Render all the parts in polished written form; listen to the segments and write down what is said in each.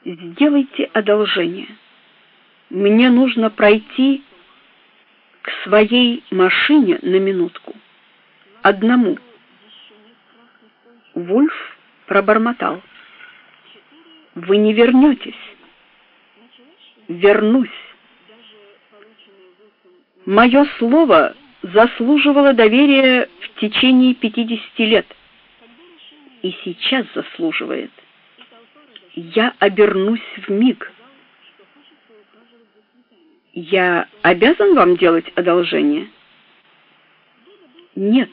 Сделайте одолжение. Мне нужно пройти к своей машине на минутку. Одному. Вульф пробормотал: «Вы не вернетесь». «Вернусь. Мое слово заслуживало доверия в течение 50 лет. И сейчас заслуживает. Я обернусь вмиг. Я обязан вам делать одолжение?» «Нет.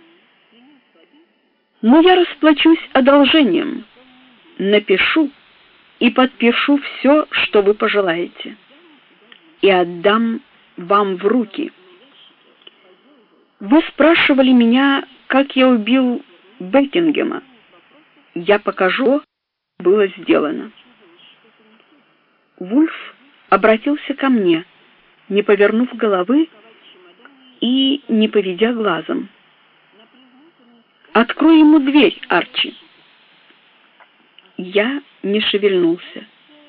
Но я расплачусь одолжением. Напишу и подпишу все, что вы пожелаете, и отдам вам в руки. Вы спрашивали меня, как я убил Бекингема. Я покажу, что было сделано». Вульф обратился ко мне, не повернув головы и не поведя глазом. «Открой ему дверь, Арчи». Я не шевельнулся.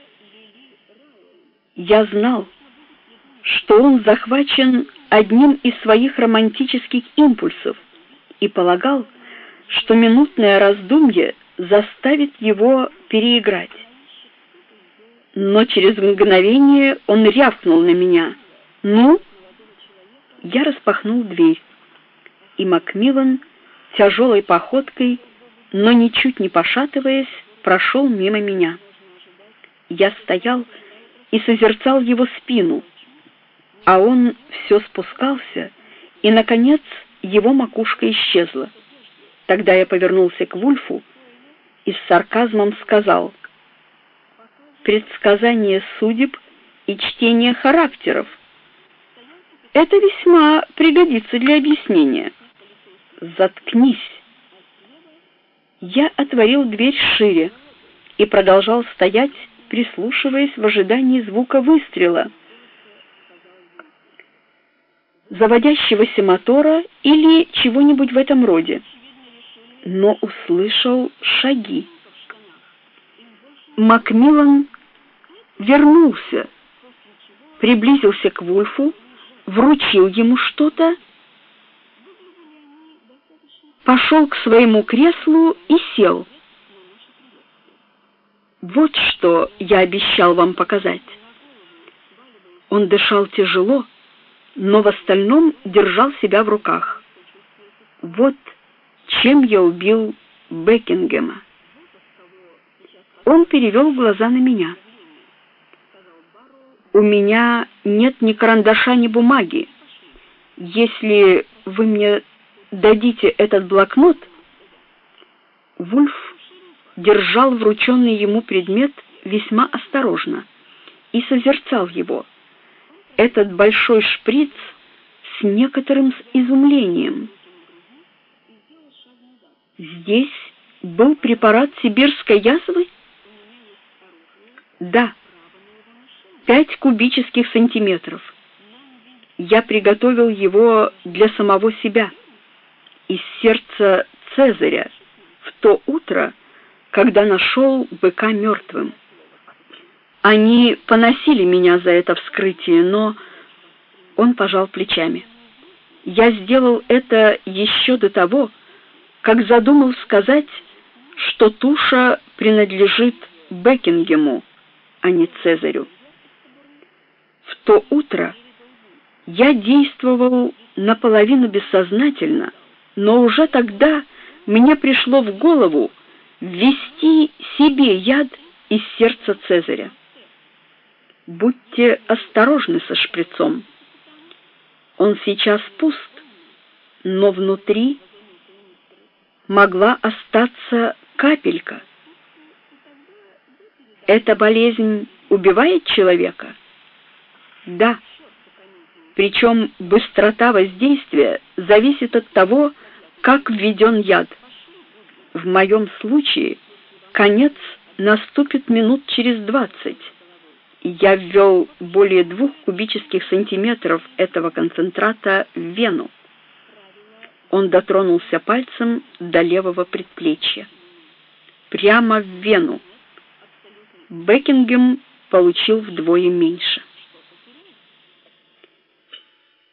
Я знал, что он захвачен одним из своих романтических импульсов, и полагал, что минутное раздумье заставит его переиграть. Но через мгновение он рявкнул на меня: «Ну?» Я распахнул дверь, и Макмиллан тяжелой походкой, но ничуть не пошатываясь, прошел мимо меня. Я стоял и созерцал его спину, а он все спускался, и, наконец, его макушка исчезла. Тогда я повернулся к Вульфу и с сарказмом сказал: «Предсказание судеб и чтение характеров. Это весьма пригодится для объяснения». «Заткнись!» Я отворил дверь шире и продолжал стоять, прислушиваясь в ожидании звука выстрела, заводящегося мотора или чего-нибудь в этом роде, но услышал шаги. Макмиллан вернулся, приблизился к Вульфу, вручил ему что-то, пошел к своему креслу и сел. Вот что я обещал вам показать. Он дышал тяжело, но в остальном держал себя в руках. Вот чем я убил Бекингема. Он перевел глаза на меня. «У меня нет ни карандаша, ни бумаги. Если вы мне дадите этот блокнот...» Вульф держал врученный ему предмет весьма осторожно и созерцал его, этот большой шприц, с некоторым изумлением. Здесь был препарат сибирской язвы? Да, 5 кубических сантиметров. Я приготовил его для самого себя, из сердца Цезаря, в то утро, когда нашел быка мертвым. Они поносили меня за это вскрытие, но... Он пожал плечами. Я сделал это еще до того, как задумал сказать, что туша принадлежит Бекингему, а не Цезарю. В то утро я действовал наполовину бессознательно, но уже тогда мне пришло в голову ввести себе яд из сердца Цезаря. Будьте осторожны со шприцом. Он сейчас пуст, но внутри могла остаться капелька. Эта болезнь убивает человека? Да. Причем быстрота воздействия зависит от того, как введен яд. В моем случае конец наступит минут через 20. Я ввел более 2 кубических сантиметров этого концентрата в вену. Он дотронулся пальцем до левого предплечья. Прямо в вену. Бекингем получил вдвое меньше.